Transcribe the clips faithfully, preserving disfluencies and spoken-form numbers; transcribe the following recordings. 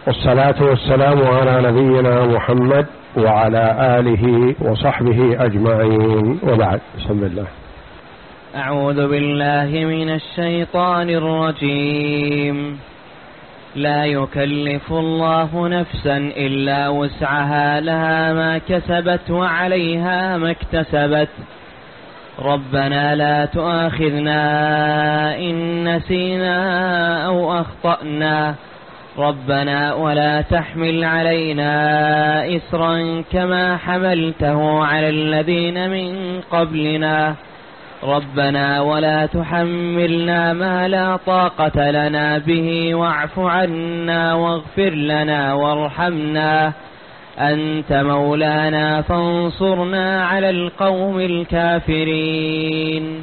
والصلاة والسلام على نبينا محمد وعلى آله وصحبه أجمعين، وبعد. بسم الله. أعوذ بالله من الشيطان الرجيم. لا يكلف الله نفسا إلا وسعها، لها ما كسبت وعليها ما اكتسبت. ربنا لا تؤاخذنا إن نسينا أو أخطأنا، ربنا ولا تحمل علينا إصرا كما حملته على الذين من قبلنا، ربنا ولا تحملنا ما لا طاقة لنا به، واعف عنا واغفر لنا وارحمنا، أنت مولانا فانصرنا على القوم الكافرين.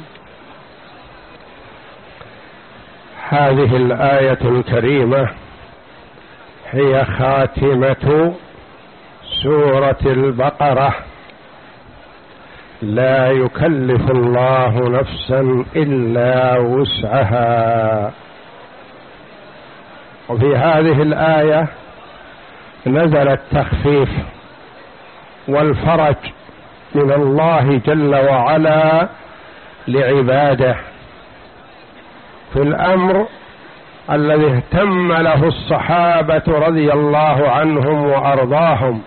هذه الآية الكريمة هي خاتمة سورة البقرة. لا يكلف الله نفسا إلا وسعها. وفي هذه الآية نزل التخفيف والفرج من الله جل وعلا لعباده في الأمر الذي اهتم له الصحابة رضي الله عنهم وأرضاهم.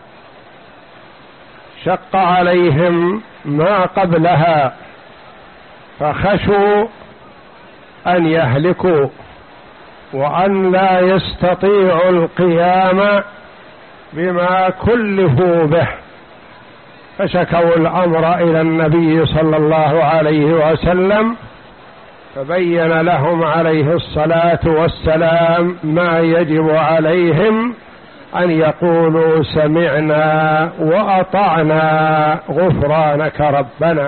شق عليهم ما قبلها فخشوا أن يهلكوا وأن لا يستطيعوا القيام بما كلفوا به، فشكوا الأمر إلى النبي صلى الله عليه وسلم، فبين لهم عليه الصلاة والسلام ما يجب عليهم أن يقولوا سمعنا وأطعنا غفرانك ربنا.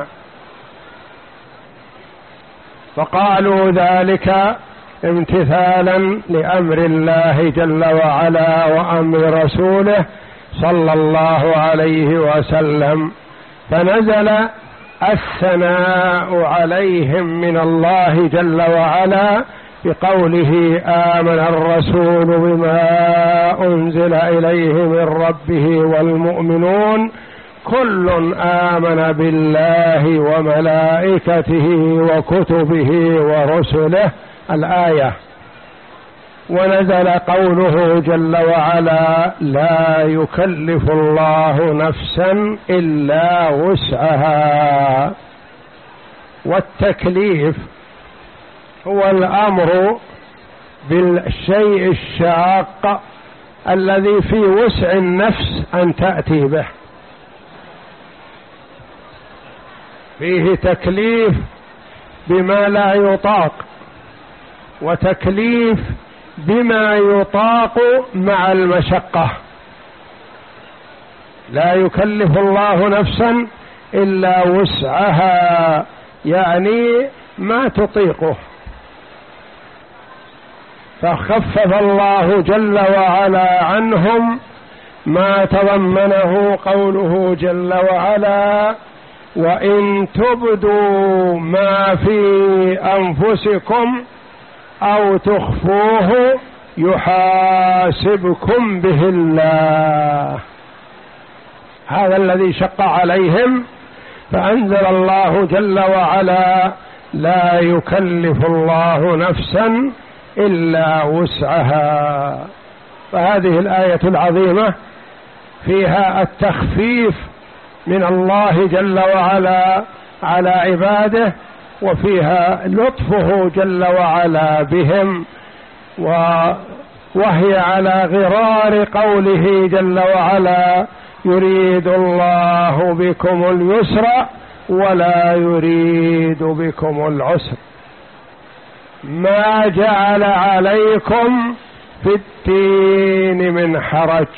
فقالوا ذلك امتثالا لأمر الله جل وعلا وأمر رسوله صلى الله عليه وسلم، فنزل الثناء عليهم من الله جل وعلا بقوله آمن الرسول بما أنزل إليه من ربه والمؤمنون كل آمن بالله وملائكته وكتبه ورسله الآية. ونزل قوله جل وعلا لا يكلف الله نفسا إلا وسعها. والتكليف هو الأمر بالشيء الشاق الذي في وسع النفس أن تأتي به. فيه تكليف بما لا يطاق، وتكليف بما يطاق مع المشقة. لا يكلف الله نفسا إلا وسعها، يعني ما تطيقه. فخفف الله جل وعلا عنهم ما تضمنه قوله جل وعلا وإن تبدوا ما في أنفسكم أو تخفوه يحاسبكم به الله. هذا الذي شق عليهم، فأنزل الله جل وعلا لا يكلف الله نفسا إلا وسعها. فهذه الآية العظيمة فيها التخفيف من الله جل وعلا على عباده، وفيها لطفه جل وعلا بهم، وهي على غرار قوله جل وعلا يريد الله بكم اليسر ولا يريد بكم العسر، ما جعل عليكم في الدين من حرج.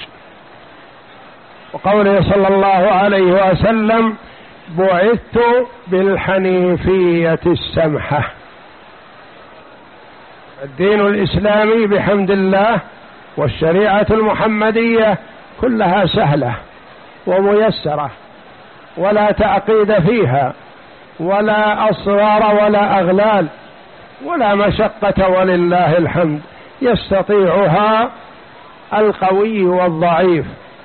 وقوله صلى الله عليه وسلم بعثت بالحنيفية السمحة. الدين الإسلامي بحمد الله والشريعة المحمدية كلها سهلة وميسرة، ولا تعقيد فيها ولا أصرار ولا أغلال ولا مشقة، ولله الحمد. يستطيعها القوي والضعيف،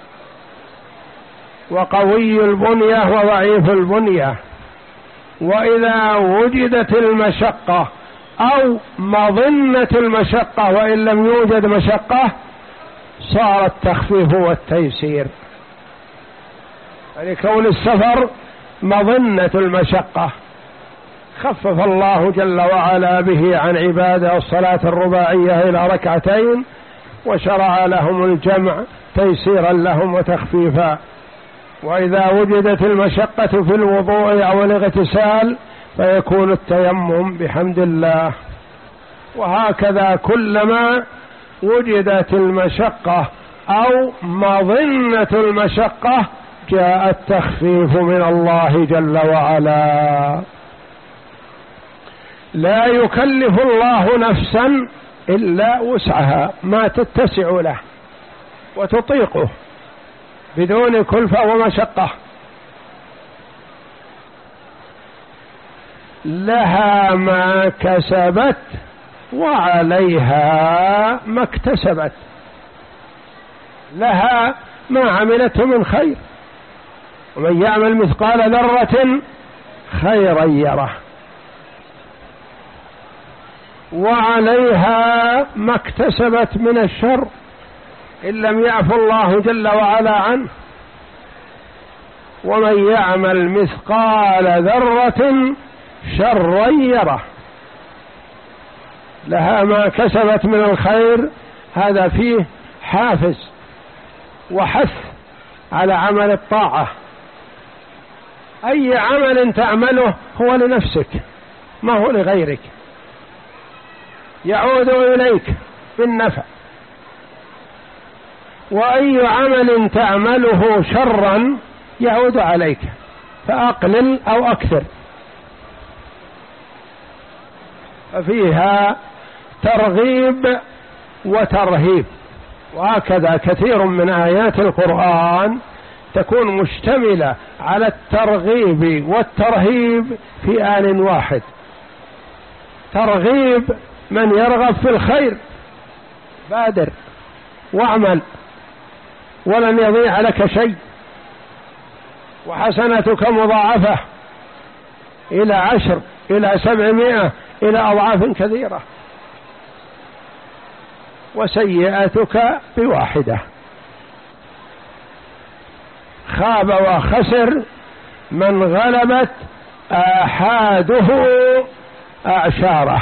وقوي البنية وضعيف البنية. وإذا وجدت المشقة أو مظنة المشقة وإن لم يوجد مشقة صار التخفيف والتيسير، يعني كون السفر مظنة المشقة خفف الله جل وعلا به عن عباده الصلاة الرباعية إلى ركعتين، وشرع لهم الجمع تيسيرا لهم وتخفيفا. وإذا وجدت المشقة في الوضوء أو الاغتسال فيكون التيمم بحمد الله. وهكذا كلما وجدت المشقة أو مظنة المشقة جاء التخفيف من الله جل وعلا. لا يكلف الله نفسا إلا وسعها، ما تتسع له وتطيقه بدون كلفة ومشقة. لها ما كسبت وعليها ما اكتسبت، لها ما عملته من خير، ومن يعمل مثقال ذرة خيرا يره، وعليها ما اكتسبت من الشر إن لم يعفو الله جل وعلا عنه. ومن يعمل مثقال ذرة شرا يره. لها ما كسبت من الخير، هذا فيه حافز وحث على عمل الطاعة. أي عمل تعمله هو لنفسك ما هو لغيرك، يعود إليك بالنفع. وأي عمل تعمله شرا يعود عليك، فأقلل أو أكثر. ففيها ترغيب وترهيب. وهكذا كثير من آيات القرآن تكون مشتملة على الترغيب والترهيب في آن واحد. ترغيب من يرغب في الخير، بادر واعمل ولن يضيع لك شيء، وحسنتك مضاعفة إلى عشر إلى سبعمائة إلى أضعاف كثيرة، وسيئتك بواحدة. خاب وخسر من غلبت آحاده أعشاره،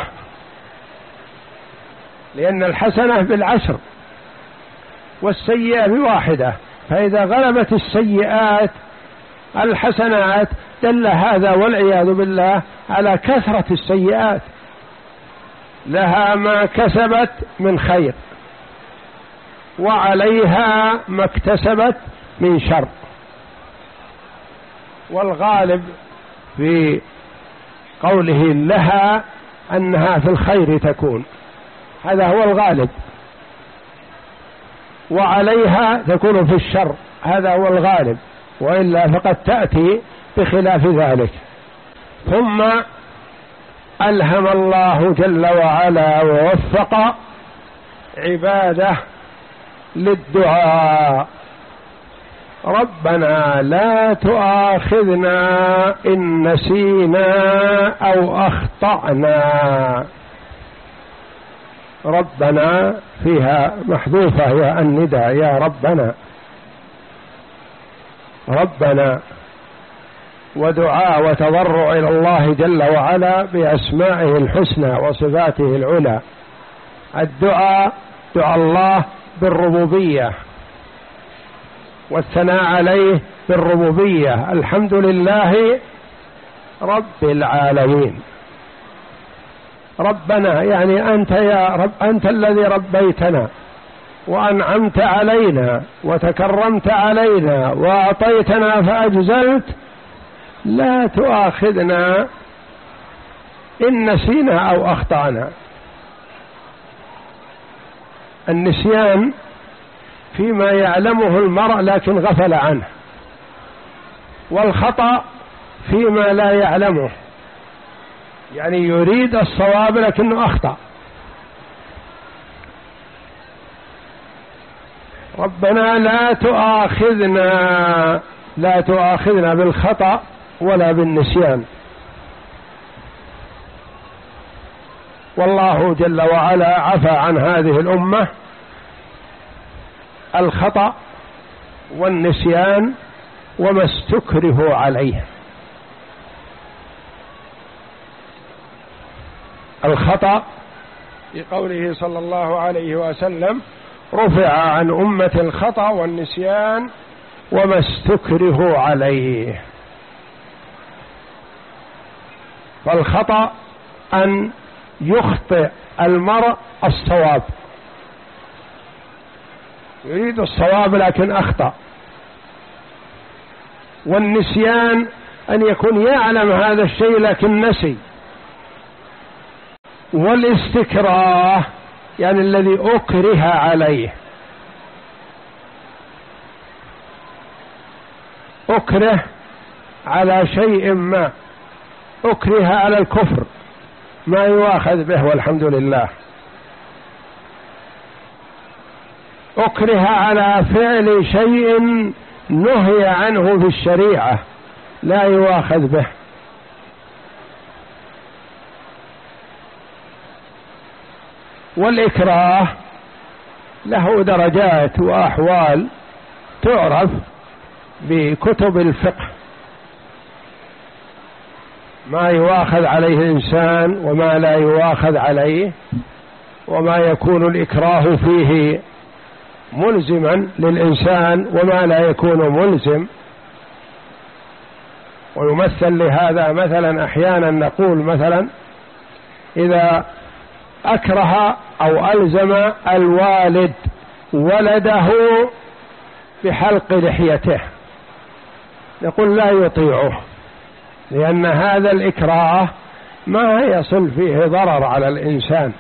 لأن الحسنة بالعشر والسيئة بواحدة، فإذا غلبت السيئات الحسنات دل هذا والعياذ بالله على كثرة السيئات. لها ما كسبت من خير وعليها ما اكتسبت من شر. والغالب في قوله لها أنها في الخير تكون، هذا هو الغالب، وعليها تكون في الشر، هذا هو الغالب، وإلا فقد تأتي بخلاف ذلك. ثم ألهم الله جل وعلا ووفق عباده للدعاء: ربنا لا تؤاخذنا إن نسينا أو أخطأنا. ربنا فيها محذوفة يا النداء، يا ربنا ربنا، ودعاء وتضرع إلى الله جل وعلا بأسمائه الحسنى وصفاته العلى. الدعاء دعاء الله بالربوبية والثناء عليه بالربوبية، الحمد لله رب العالمين. ربنا يعني أنت يا رب، أنت الذي ربيتنا وأنعمت علينا وتكرمت علينا وأعطيتنا فأجزلت، لا تؤاخذنا إن نسينا أو أخطأنا. النسيان فيما يعلمه المرء لكن غفل عنه، والخطأ فيما لا يعلمه، يعني يريد الصواب لكنه أخطأ. ربنا لا تؤاخذنا لا تؤاخذنا بالخطأ ولا بالنسيان. والله جل وعلا عفى عن هذه الأمة الخطأ والنسيان وما استكرهوا عليه. الخطأ بقوله صلى الله عليه وسلم رفع عن أمة الخطأ والنسيان وما استكرهوا عليه. فالخطأ أن يخطئ المرء الصواب، يريد الصواب لكن أخطأ. والنسيان أن يكون يعلم هذا الشيء لكن نسي. والاستكراه يعني الذي أكره عليه، أكره على شيء ما، أكره على الكفر ما يؤاخذ به والحمد لله، أكره على فعل شيء نهي عنه في الشريعة لا يؤاخذ به. والإكراه له درجات وأحوال تعرف بكتب الفقه، ما يؤاخذ عليه الإنسان وما لا يؤاخذ عليه، وما يكون الإكراه فيه ملزما للإنسان وما لا يكون ملزم. ويمثل لهذا مثلا أحيانا نقول مثلا إذا أكره أو ألزم الوالد ولده بحلق لحيته نقول لا يطيعه، لأن هذا الإكراه ما يصل فيه ضرر على الإنسان،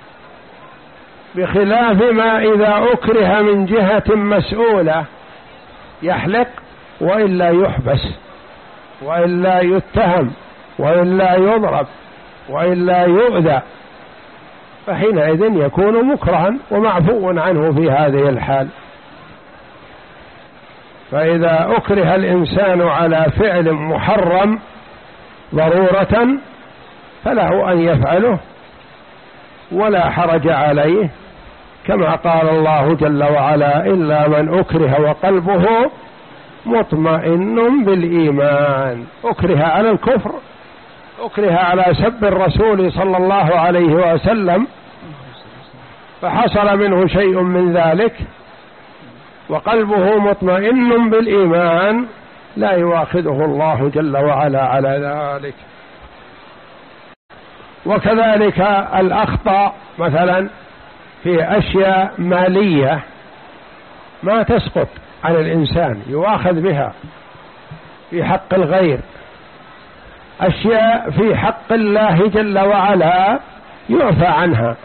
بخلاف ما إذا أكره من جهة مسؤولة يحلق وإلا يحبس وإلا يتهم وإلا يضرب وإلا يؤذى، فحينئذ يكون مكرها ومعفو عنه في هذه الحال. فإذا أكره الإنسان على فعل محرم ضرورة فله أن يفعله ولا حرج عليه، كما قال الله جل وعلا إلا من أكره وقلبه مطمئن بالإيمان. أكره على الكفر، أكره على سب الرسول صلى الله عليه وسلم فحصل منه شيء من ذلك وقلبه مطمئن بالإيمان لا يؤاخذه الله جل وعلا على ذلك. وكذلك الأخطاء مثلا في أشياء مالية ما تسقط عن الإنسان يؤاخذ بها في حق الغير، أشياء في حق الله جل وعلا يعفى عنها.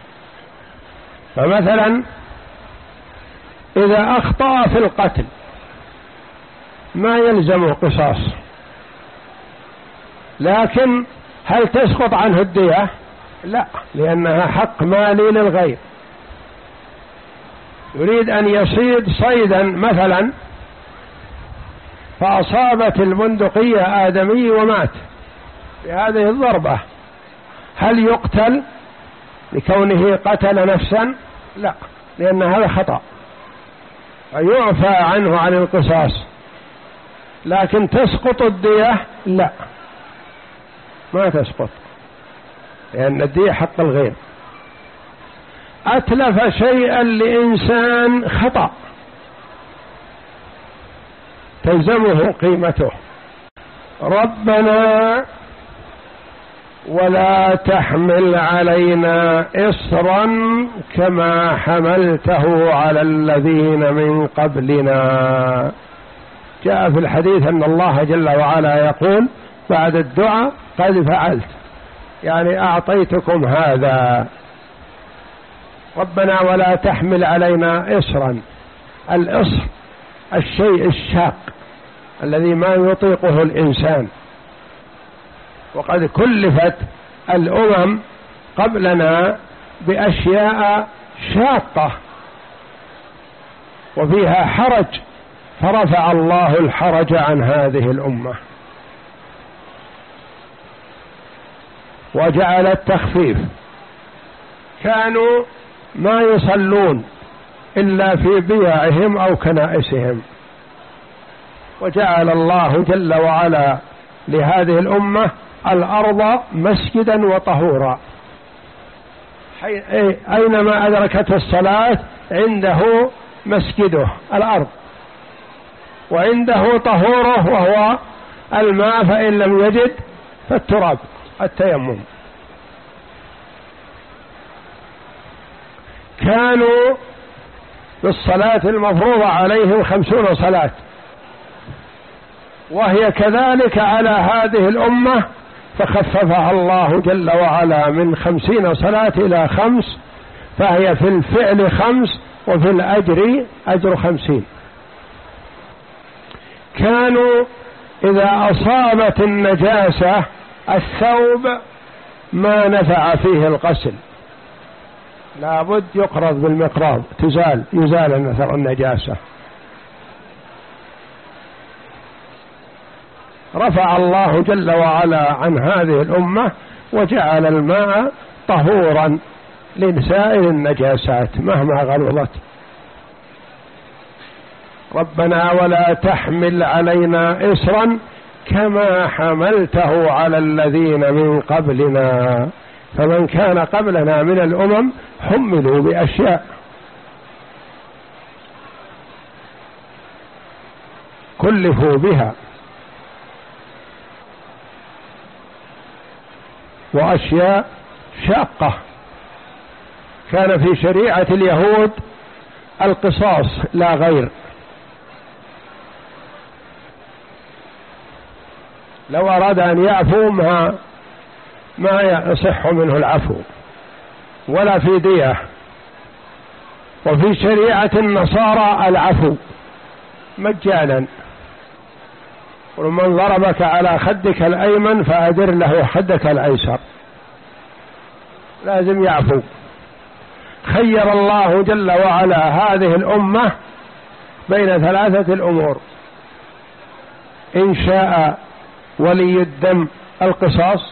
فمثلا إذا أخطأ في القتل ما يلزمه قصاص، لكن هل تسقط عنه الدية؟ لا، لأنها حق مالي للغير. يريد أن يصيد صيدا مثلا فأصابت البندقية آدمي ومات بهذه الضربة، هل يقتل لكونه قتل نفسا؟ لا، لأن هذا خطأ فيعفى عنه عن القصاص، لكن تسقط الدية؟ لا، ما تسقط، لأن الدية حق الغير. أتلف شيئا لإنسان خطأ تلزمه قيمته. ربنا ولا تحمل علينا إصرا كما حملته على الذين من قبلنا. جاء في الحديث أن الله جل وعلا يقول بعد الدعاء قد فعلت، يعني أعطيتكم هذا. ربنا ولا تحمل علينا إصرا، الإصر الشيء الشاق الذي ما يطيقه الإنسان، وقد كلفت الأمم قبلنا بأشياء شاقة وفيها حرج، فرفع الله الحرج عن هذه الأمة وجعل التخفيف. كانوا ما يصلون إلا في بيعهم أو كنائسهم، وجعل الله جل وعلا لهذه الأمة الأرض مسجدا وطهورا، أينما أدركت الصلاة عنده مسجده الأرض، وعنده طهوره وهو الماء، فإن لم يجد فالتراب التيمم. كانوا بالصلاة المفروضة عليهم خمسون صلاة، وهي كذلك على هذه الأمة، فخففها الله جل وعلا من خمسين صلاة إلى خمس، فهي في الفعل خمس وفي الأجر أجر خمسين. كانوا إذا أصابت النجاسة الثوب ما نفع فيه الغسل، لابد يقرض بالمقراض تزال يزال نثر النجاسة. رفع الله جل وعلا عن هذه الأمة وجعل الماء طهورا لسائر النجاسات مهما غلظت. ربنا ولا تحمل علينا إصرا كما حملته على الذين من قبلنا، فمن كان قبلنا من الأمم حملوا بأشياء كلفوا بها، وأشياء شاقة. كان في شريعة اليهود القصاص لا غير، لو أراد أن يعفو ما ما يصح منه العفو ولا في دية. وفي شريعة النصارى العفو مجانا، ومن ضربك على خدك الأيمن فأدر له خدك الأيسر، لازم يعفو. خير الله جل وعلا هذه الأمة بين ثلاثة الأمور: إن شاء ولي الدم القصاص،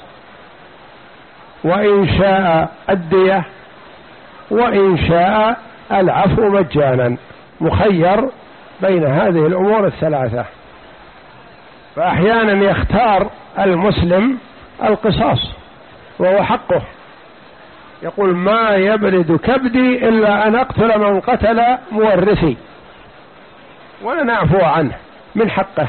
وإن شاء الدية، وإن شاء العفو مجانا. مخير بين هذه الأمور الثلاثة، فأحيانا يختار المسلم القصاص وهو حقه، يقول ما يبرد كبدي إلا أن أقتل من قتل مورثي، ولا نعفو عنه من حقه.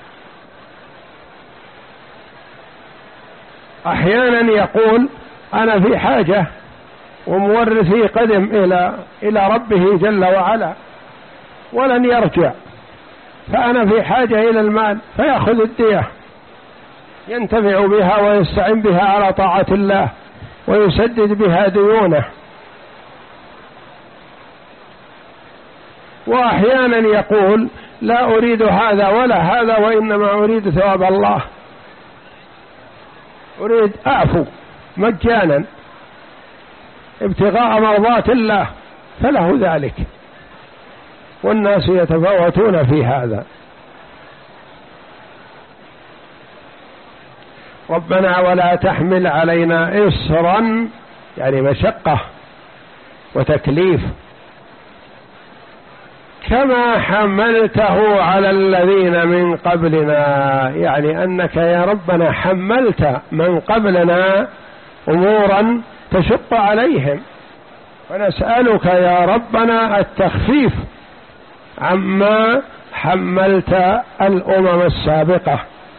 أحيانا يقول أنا في حاجة ومورثي قدم إلى إلى ربه جل وعلا ولن يرجع، فأنا في حاجة إلى المال، فيأخذ الدية ينتفع بها ويستعين بها على طاعة الله ويسدد بها ديونه. وأحيانا يقول لا أريد هذا ولا هذا، وإنما أريد ثواب الله، أريد أعفو مجانا ابتغاء مرضات الله، فله ذلك. والناس يتفاوتون في هذا. ربنا ولا تحمل علينا إصرا يعني مشقة وتكليف كما حملته على الذين من قبلنا، يعني أنك يا ربنا حملت من قبلنا أمورا تشق عليهم، ونسألك يا ربنا التخفيف عما حملت الأمم السابقة.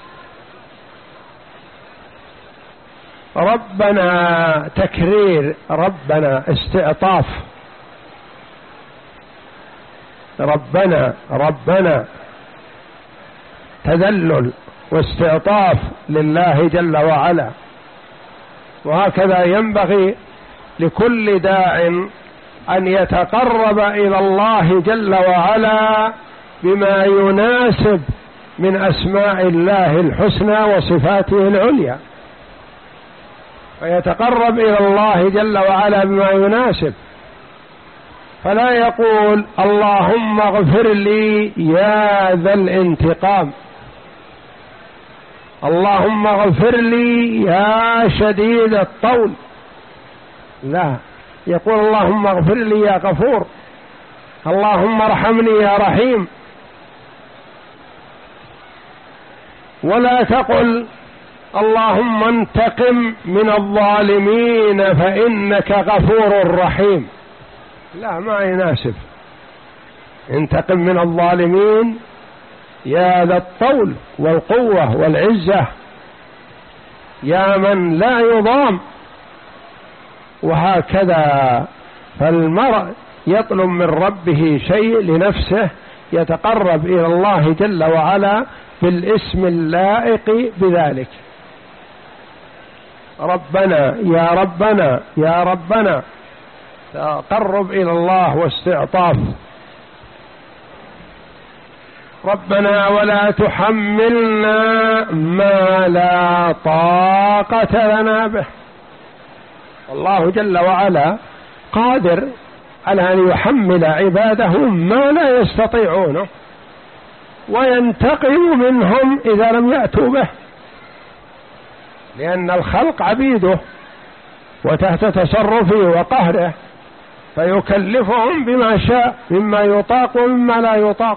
ربنا تكرير، ربنا استعطاف، ربنا ربنا تذلل واستعطاف لله جل وعلا. وهكذا ينبغي لكل داع أن يتقرب إلى الله جل وعلا بما يناسب من أسماء الله الحسنى وصفاته العليا، فيتقرب إلى الله جل وعلا بما يناسب، فلا يقول اللهم اغفر لي يا ذا الانتقام، اللهم اغفر لي يا شديد الطول، لا، يقول اللهم اغفر لي يا غفور، اللهم ارحمني يا رحيم. ولا تقل اللهم انتقم من الظالمين فإنك غفور رحيم، لا، ما يناسب. انتقم من الظالمين يا ذا الطول والقوة والعزة، يا من لا يضام. وهكذا فالمرء يطلب من ربه شيء لنفسه يتقرب إلى الله جل وعلا بالاسم اللائق بذلك. ربنا يا ربنا يا ربنا، تقرب إلى الله واستعطاف. ربنا ولا تحملنا ما لا طاقة لنا به. الله جل وعلا قادر على أن يحمل عباده ما لا يستطيعونه، وينتقم منهم إذا لم يأتوا به، لأن الخلق عبيده وتحت تصرفه وقهره، فيكلفهم بما شاء مما يطاق ومما لا يطاق.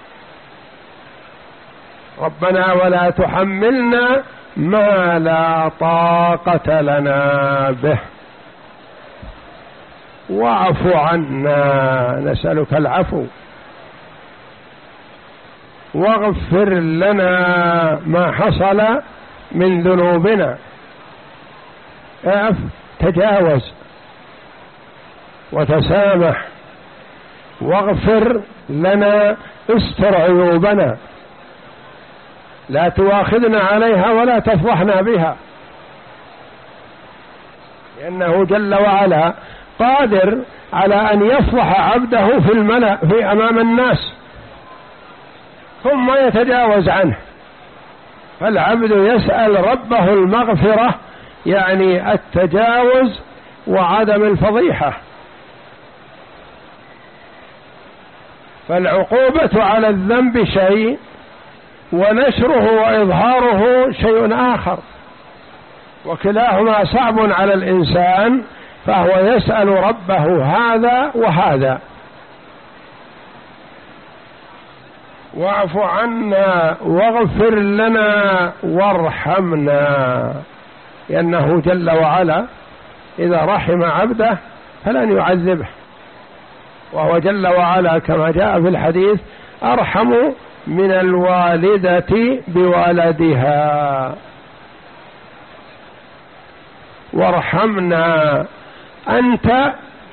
ربنا ولا تحملنا ما لا طاقة لنا به واعف عنا، نسألك العفو، واغفر لنا ما حصل من ذنوبنا، اعف، تجاوز وتسامح، واغفر لنا، استر عيوبنا، لا تواخذنا عليها ولا تفضحنا بها، لأنه جل وعلا قادر على أن يفضح عبده في الملأ في أمام الناس ثم يتجاوز عنه. فالعبد يسأل ربه المغفرة، يعني التجاوز وعدم الفضيحة. فالعقوبة على الذنب شيء، ونشره وإظهاره شيء آخر، وكلاهما صعب على الإنسان، فهو يسأل ربه هذا وهذا. واعف عنا واغفر لنا وارحمنا، لأنه جل وعلا إذا رحم عبده فلن يعذبه، وهو جل وعلا كما جاء في الحديث أرحم من الوالدة بولدها. وارحمنا، أنت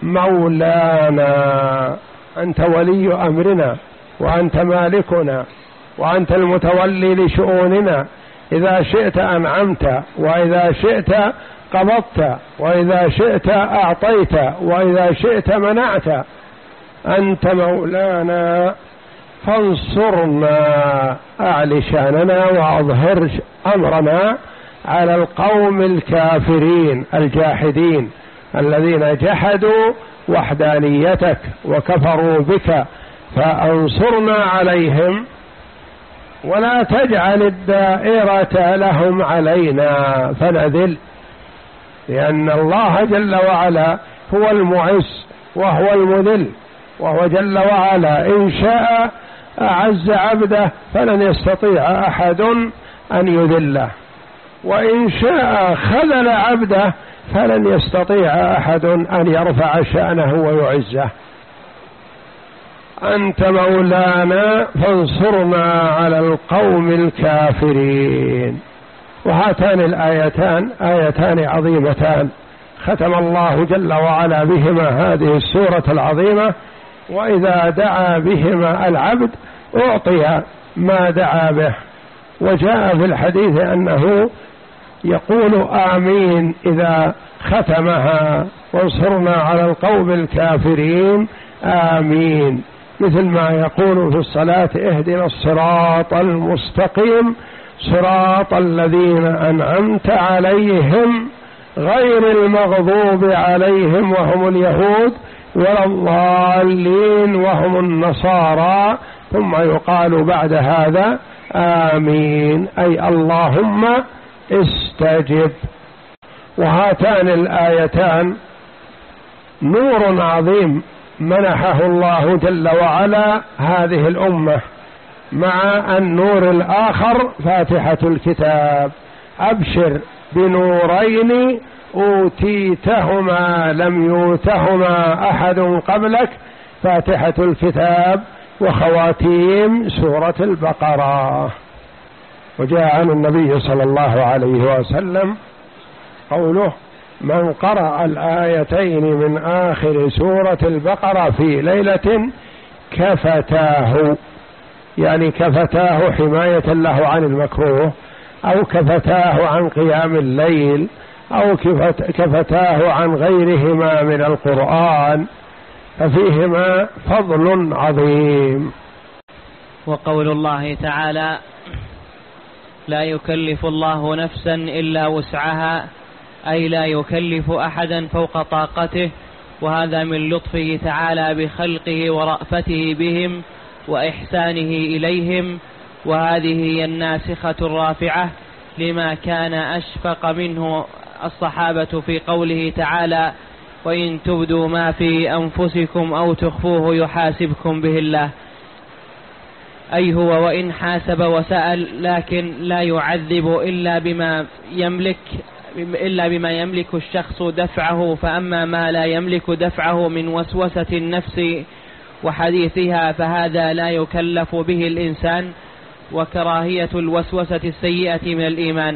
مولانا، أنت ولي أمرنا، وأنت مالكنا، وأنت المتولي لشؤوننا، إذا شئت أنعمت، وإذا شئت قبضت، وإذا شئت أعطيت، وإذا شئت منعت، أنت مولانا فانصرنا، أعل شاننا وأظهر أمرنا على القوم الكافرين الجاحدين الذين جحدوا وحدانيتك وكفروا بك، فأنصرنا عليهم، ولا تجعل الدائرة لهم علينا فنذل، لأن الله جل وعلا هو المعز وهو المذل، وهو جل وعلا إن شاء أعز عبده فلن يستطيع أحد أن يذله، وإن شاء خذل عبده فلن يستطيع أحد أن يرفع شأنه ويعزه. أنت مولانا فانصرنا على القوم الكافرين. وهاتان الآيتان آيتان عظيمتان ختم الله جل وعلا بهما هذه السورة العظيمة، وإذا دعا بهما العبد أعطي ما دعا به. وجاء في الحديث أنه يقول آمين إذا ختمها، وانصرنا على القوم الكافرين آمين، مثل ما يقول في الصلاة اهدنا الصراط المستقيم صراط الذين أنعمت عليهم غير المغضوب عليهم وهم اليهود ولا الضالين وهم النصارى، ثم يقال بعد هذا آمين، أي اللهم استجب. وهاتان الآيتان نور عظيم منحه الله جل وعلا هذه الأمة، مع النور الآخر فاتحة الكتاب. أبشر بنورين أوتيتهما لم يؤتهما أحد قبلك، فاتحة الكتاب وخواتيم سورة البقرة. وجاء عن النبي صلى الله عليه وسلم قوله: من قرأ الآيتين من آخر سورة البقرة في ليلة كفتاه، يعني كفتاه حماية له عن المكروه، أو كفتاه عن قيام الليل، أو كفتاه عن غيرهما من القرآن، ففيهما فضل عظيم. وقول الله تعالى: لا يكلف الله نفسا إلا وسعها، أي لا يكلف أحدا فوق طاقته، وهذا من لطفه تعالى بخلقه ورأفته بهم وإحسانه إليهم، وهذه هي الناسخة الرافعة لما كان أشفق منه الصحابة في قوله تعالى: وإن تبدوا ما في أنفسكم أو تخفوه يحاسبكم به الله، أي هو وإن حاسب وسأل لكن لا يعذب إلا بما يملك إلا بما يملك الشخص دفعه، فأما ما لا يملك دفعه من وسوسة النفس وحديثها فهذا لا يكلف به الإنسان، وكراهية الوسوسة السيئة من الإيمان.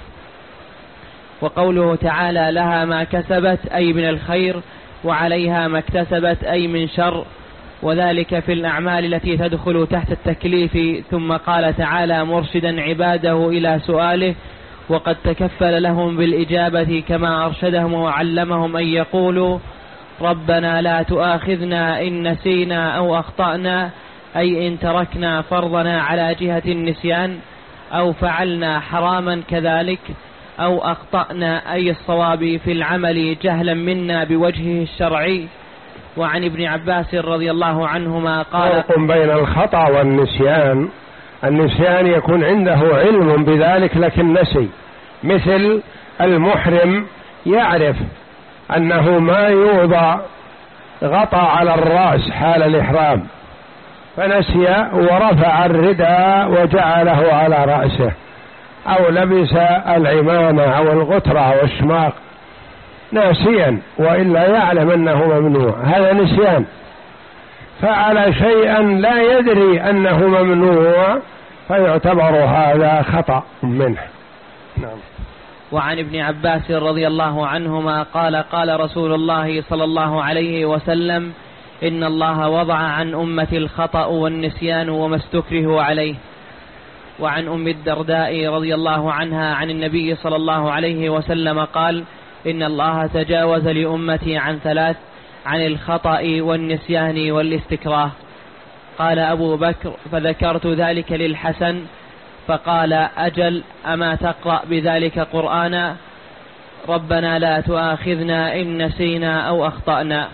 وقوله تعالى: لها ما كسبت، أي من الخير، وعليها ما اكتسبت، أي من شر، وذلك في الأعمال التي تدخل تحت التكليف. ثم قال تعالى مرشدا عباده إلى سؤاله: وقد تكفل لهم بالإجابة كما أرشدهم وعلمهم أن يقولوا ربنا لا تؤاخذنا إن نسينا أو أخطأنا، أي إن تركنا فرضنا على جهة النسيان أو فعلنا حراما كذلك، أو أخطأنا أي الصواب في العمل جهلا منا بوجهه الشرعي. وعن ابن عباس رضي الله عنهما قال: فرق بين الخطأ والنسيان. النسيان يكون عنده علم بذلك لكن نسي، مثل المحرم يعرف أنه ما يوضع غطى على الرأس حال الإحرام فنسي ورفع الرداء وجعله على رأسه، أو لبس العمامة أو الغترة أو الشماغ ناسيا وإلا يعلم أنه ممنوع، هذا نسيان. فعل شيئا لا يدري أنه ممنوع فيعتبر هذا خطأ منه. نعم. وعن ابن عباس رضي الله عنهما قال: قال رسول الله صلى الله عليه وسلم: إن الله وضع عن أمة الخطأ والنسيان وما استكره عليه. وعن أم الدرداء رضي الله عنها عن النبي صلى الله عليه وسلم قال: إن الله تجاوز لأمتي عن ثلاث: عن الخطأ والنسيان والاستكراه. قال أبو بكر: فذكرت ذلك للحسن، فقال: أجل، أما تقرأ بذلك قرآنا؟ ربنا لا تؤاخذنا إن نسينا أو أخطأنا.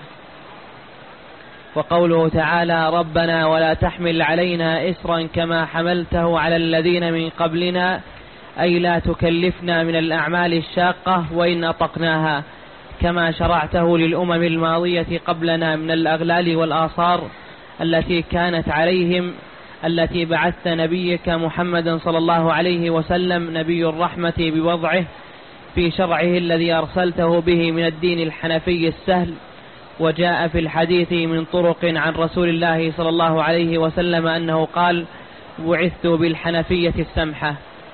وقوله تعالى: ربنا ولا تحمل علينا إسرا كما حملته على الذين من قبلنا، أي لا تكلفنا من الأعمال الشاقة وإن أطقناها، كما شرعته للأمم الماضية قبلنا من الأغلال والآثار التي كانت عليهم، التي بعثت نبيك محمد صلى الله عليه وسلم نبي الرحمة بوضعه في شرعه الذي أرسلته به من الدين الحنفي السهل. وجاء في الحديث من طرق عن رسول الله صلى الله عليه وسلم أنه قال: بعثت بالحنفية السمحة.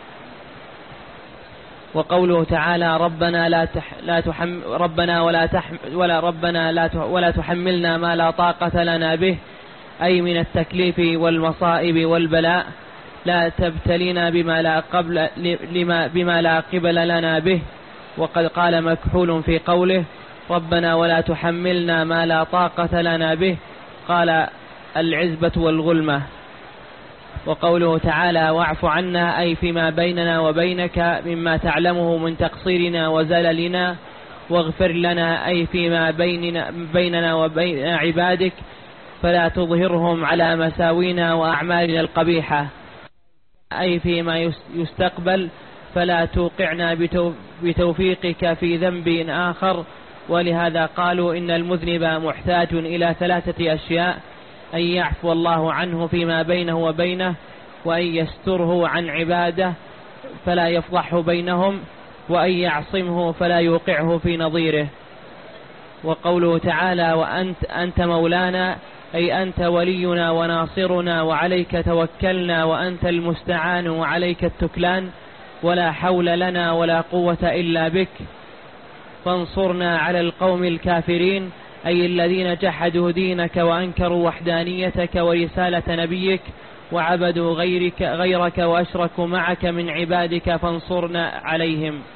وقوله تعالى: ربنا لا تح لا تحم ربنا ولا تحم ولا ربنا لا ولا تحملنا ما لا طاقة لنا به، أي من التكليف والمصائب والبلاء، لا تبتلينا بما لا قبل لما بما لا قبل لنا به. وقد قال مكحول في قوله: ربنا ولا تحملنا ما لا طاقة لنا به، قال: العزبة والغلمة. وقوله تعالى: واعف عنا، أي فيما بيننا وبينك مما تعلمه من تقصيرنا وزللنا واغفر لنا أي فيما بيننا, بيننا وبين عبادك، فلا تظهرهم على مساوينا وأعمالنا القبيحة، أي فيما يستقبل، فلا توقعنا بتوفيقك في ذنب آخر. ولهذا قالوا إن المذنب محتاج إلى ثلاثة أشياء: أن يعفو الله عنه فيما بينه وبينه، وأن يستره عن عباده فلا يفضحه بينهم، وأن يعصمه فلا يوقعه في نظيره. وقوله تعالى: وأنت أنت مولانا، أي أنت ولينا وناصرنا، وعليك توكلنا، وأنت المستعان وعليك التكلان، ولا حول لنا ولا قوة إلا بك، فانصرنا على القوم الكافرين، أي الذين جحدوا دينك وأنكروا وحدانيتك ورسالة نبيك وعبدوا غيرك, غيرك وأشركوا معك من عبادك، فانصرنا عليهم.